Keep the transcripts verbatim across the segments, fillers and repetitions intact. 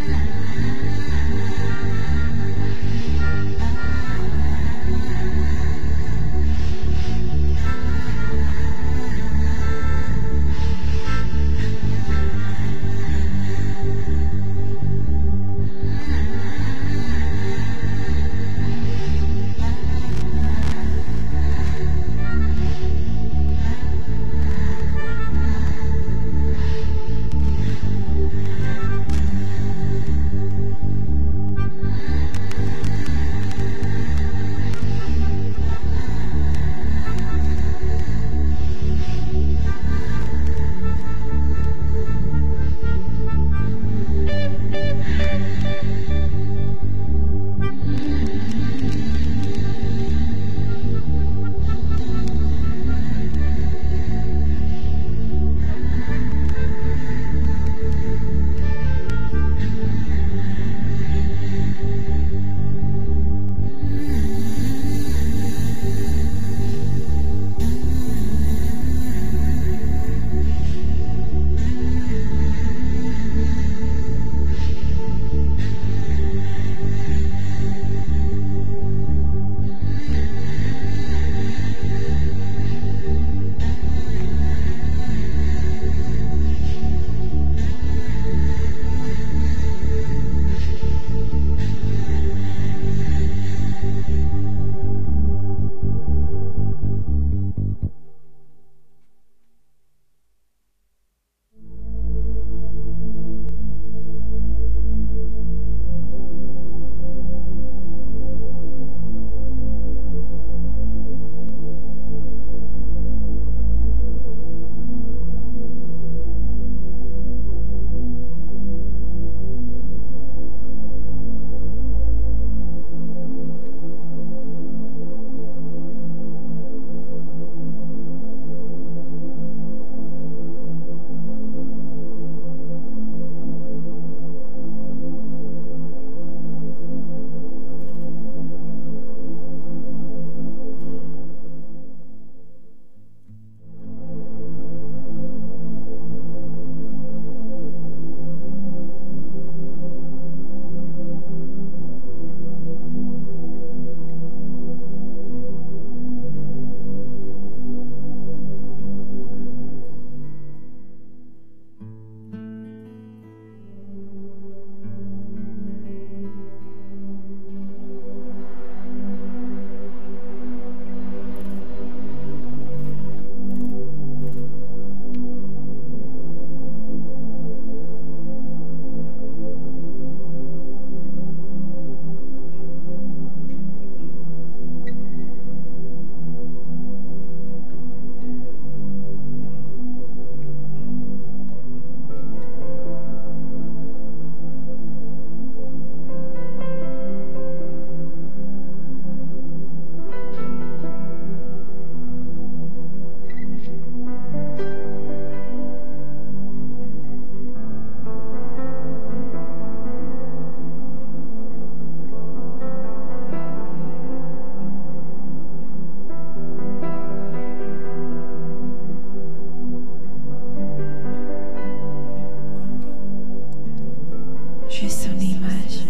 J'ai son image.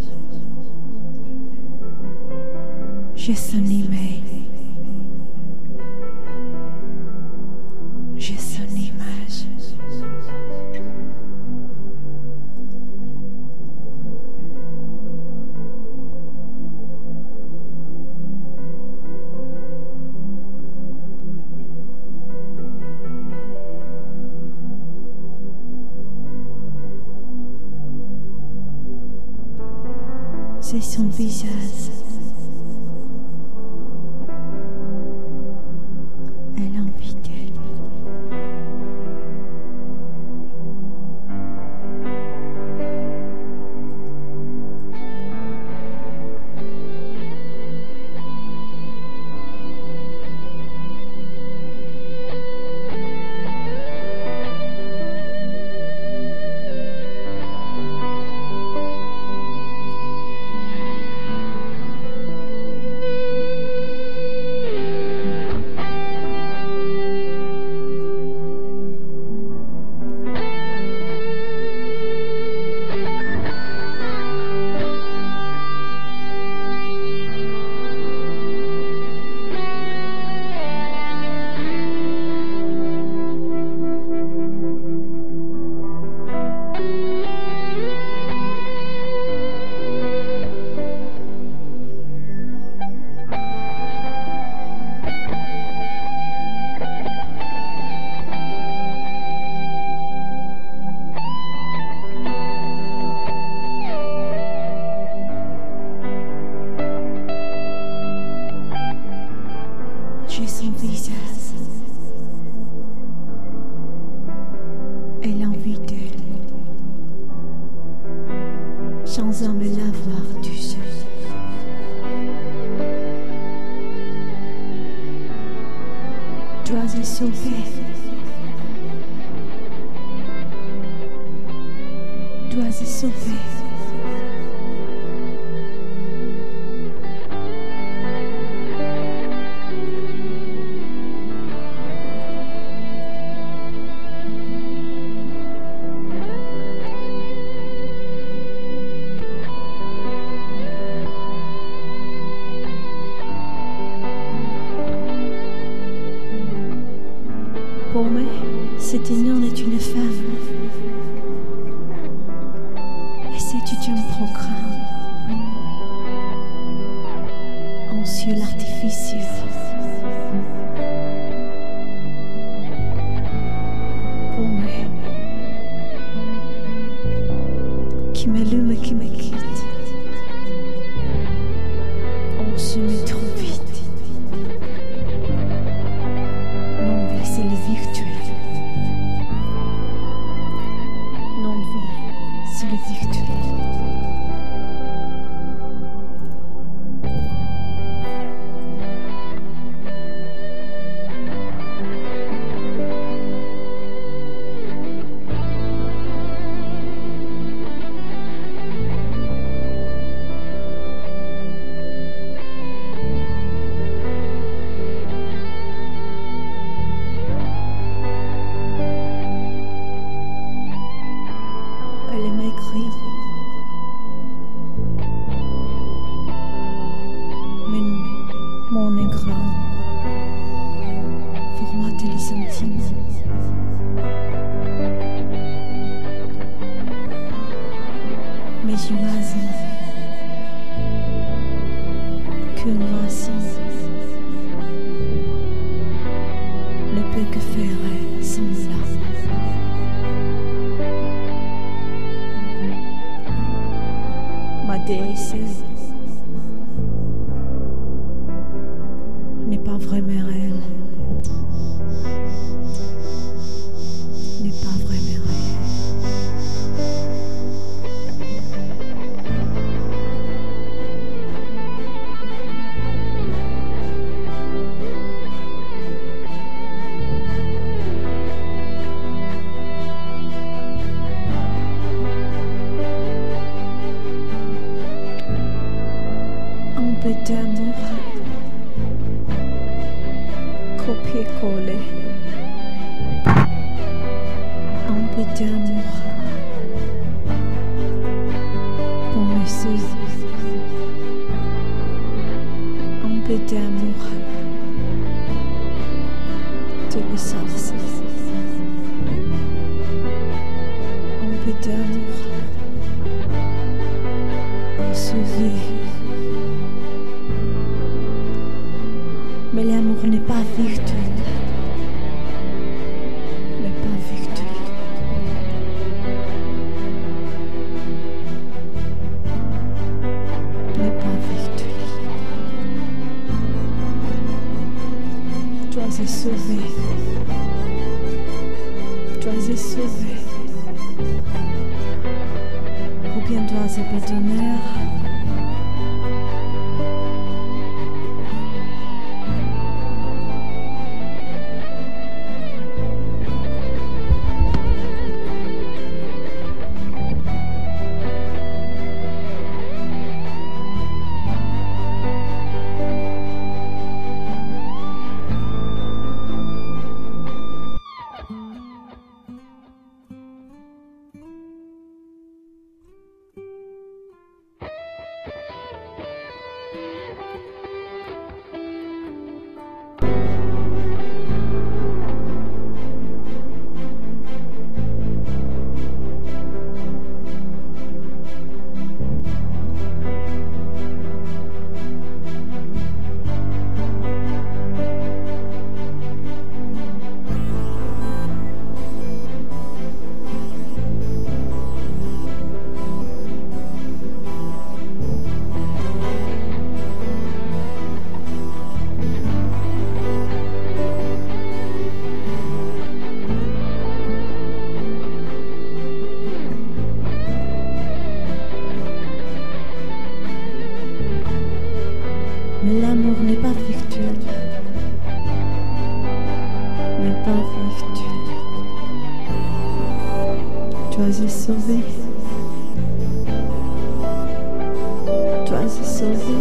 J'ai son email. J'ai son image. C'est son visage. Elle a envie d'elle. et l'envie d'elle, sans en me l'avoir du seul. Dois être sauvé, dois être sauvé. Pour moi, cet homme est une femme. Et c'est un programme. En ciel artificiel. Pour moi, qui m'allume et qui me quitte. On se met trop vite. C'est le virtuel. Non-vie, c'est le virtuel. Mon écran formate les sentiments. Mais j'imagine que ma scie ne peut que faire semblant. Ma déesse n'est pas vraiment réelle, n'est pas vraiment réelle. Un peu d'amour. Copier-coller un peu d'amour pour me suivre, un peu d'amour de le sorcier, un peu d'amour en souvenir. Mais l'amour n'est pas virtuel, n'est pas virtuel. N'est pas virtuel. Dois être sauvé, dois être sauvé, ou bien dois être abandonné. Toi es sauvé. Toi es sauvé.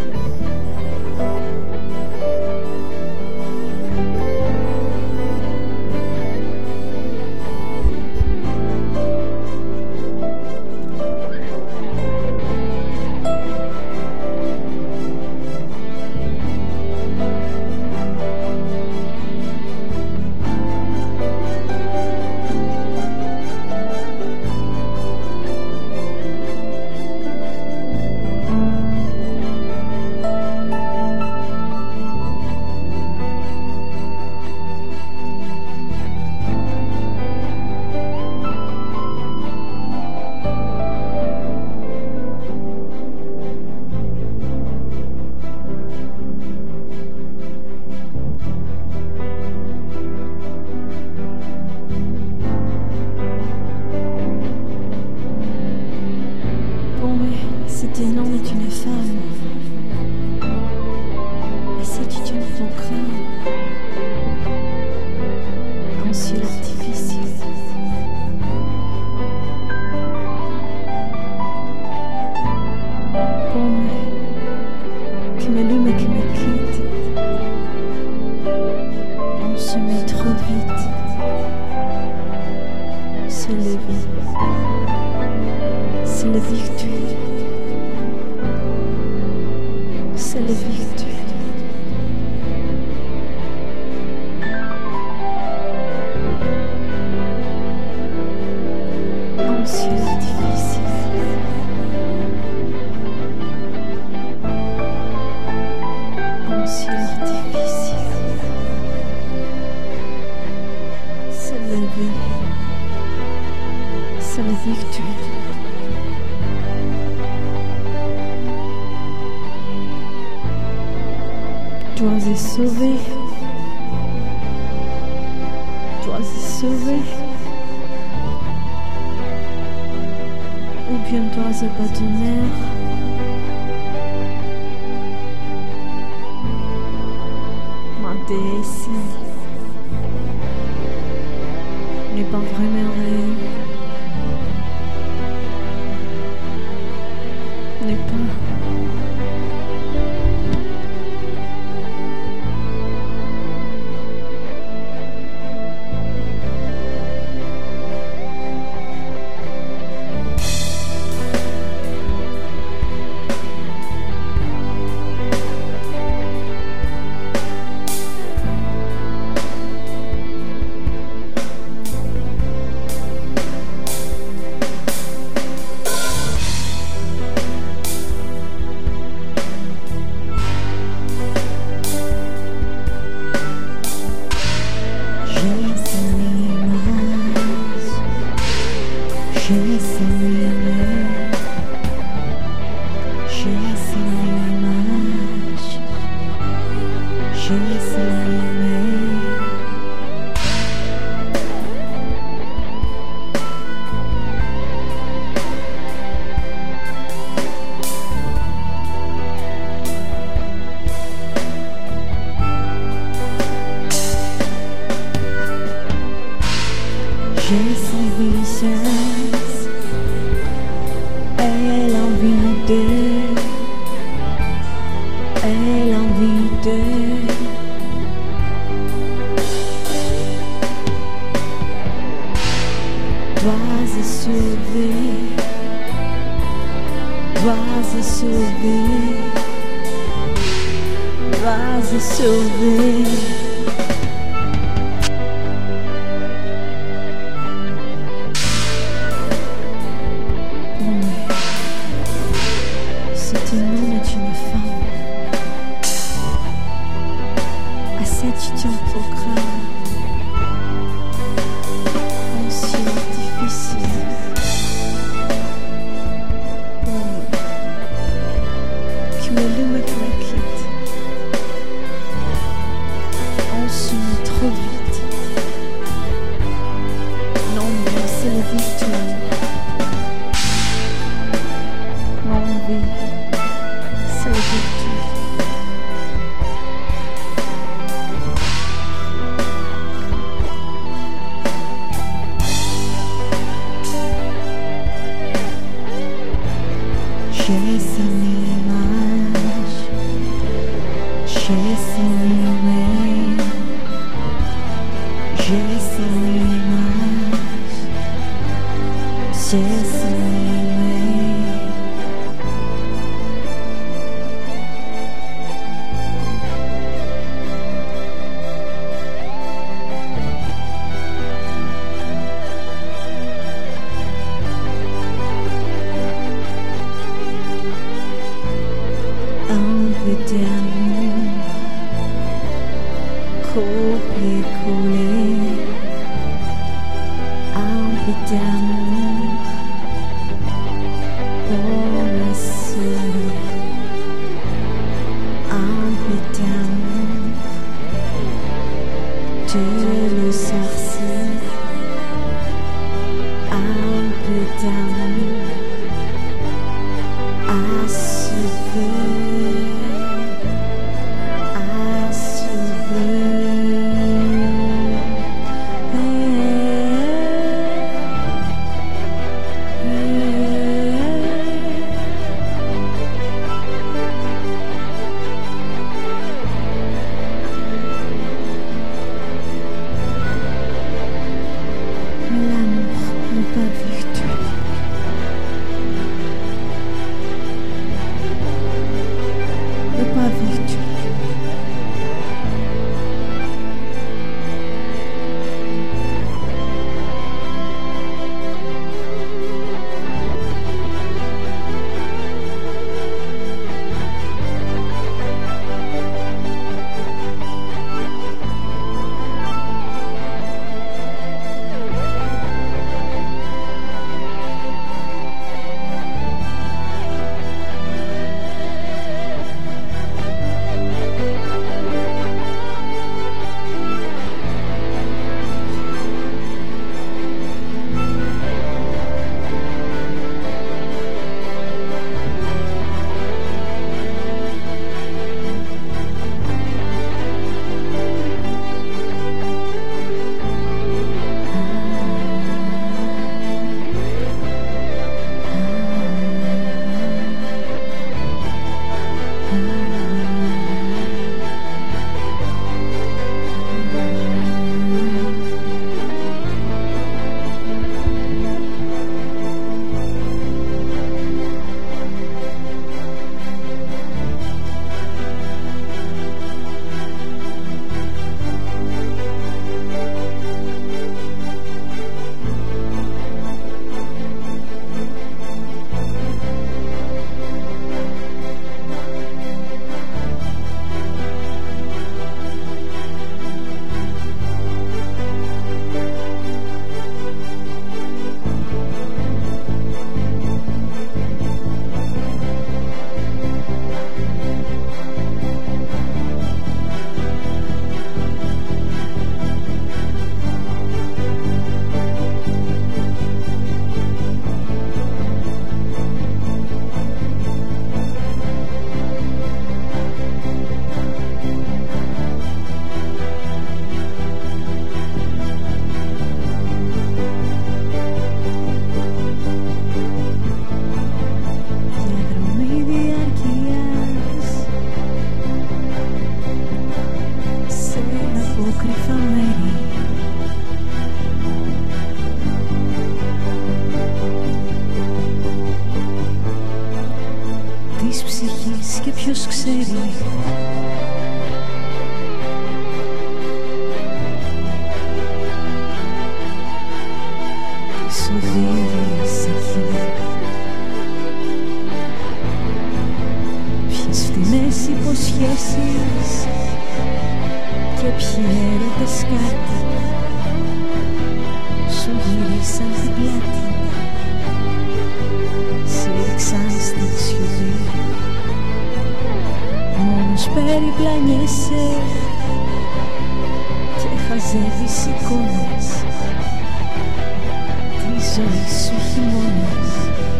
Cet élan est une femme, et c'est du ton crâne, un ciel artificiel. Pour moi, qui m'allume et qui me quitte, on se met trop vite, c'est la vie, c'est la victoire. C'est la victoire. Un ciel artificiel. Un ciel artificiel. C'est la vie. C'est la victoire. Toi es sauvé, toi es sauvé, ou bien toi es abandonné. Ma déesse n'est pas vraiment réelle, n'est pas. J'ai son visage et l'envie de, et l'envie de. Dois sauver, dois sauver, dois sauver. Cet homme est une femme, à cette étudiant programme, un ciel difficile. Pour moi, qui m'allume et qui me quitte, Chasing image, chasing image, chasing image, chasing image. Un peu d'amour, copier-coller. Un peu d'amour pour le sourire. Un peu d'amour, de le sorcier. Un peu d'amour à soulever. Και ποιος ξέρει τι οδηγείς εκεί, ποιες φτηνές υποσχέσεις και ποιοι έρωτες κάτι σου γύρισαν την πλάτη, σε ρίξαν στη σιωπή. Μόνος περιπλανιέσαι και χαζεύεις εικόνες, τη ζωή σου χειμώνες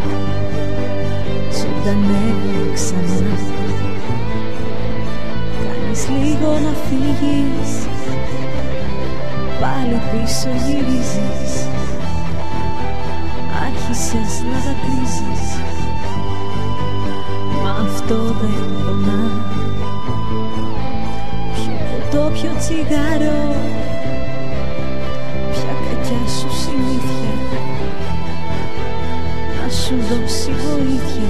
ζωντανεύουν ξανά. Κάνεις λίγο να φύγεις, πάλι πίσω γυρίζεις, άρχισες να δακρύζεις αυτό δεν πονά. Πιο ποτό, πιο τσιγάρο, ποια κακιά σου συνήθεια να σου δώσει βοήθεια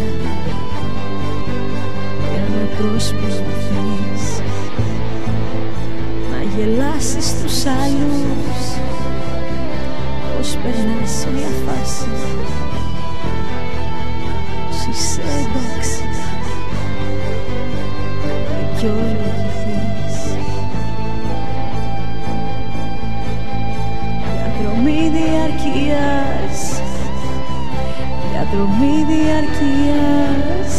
για να προσποιηθείς, να γελάσεις τους άλλους πως περνάς μια φάση, πως είσαι εντάξει, δικαιολογηθείς. Διαδρομή διαρκείας, διαδρομή διαρκείας.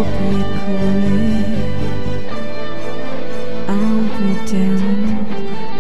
I'll be down.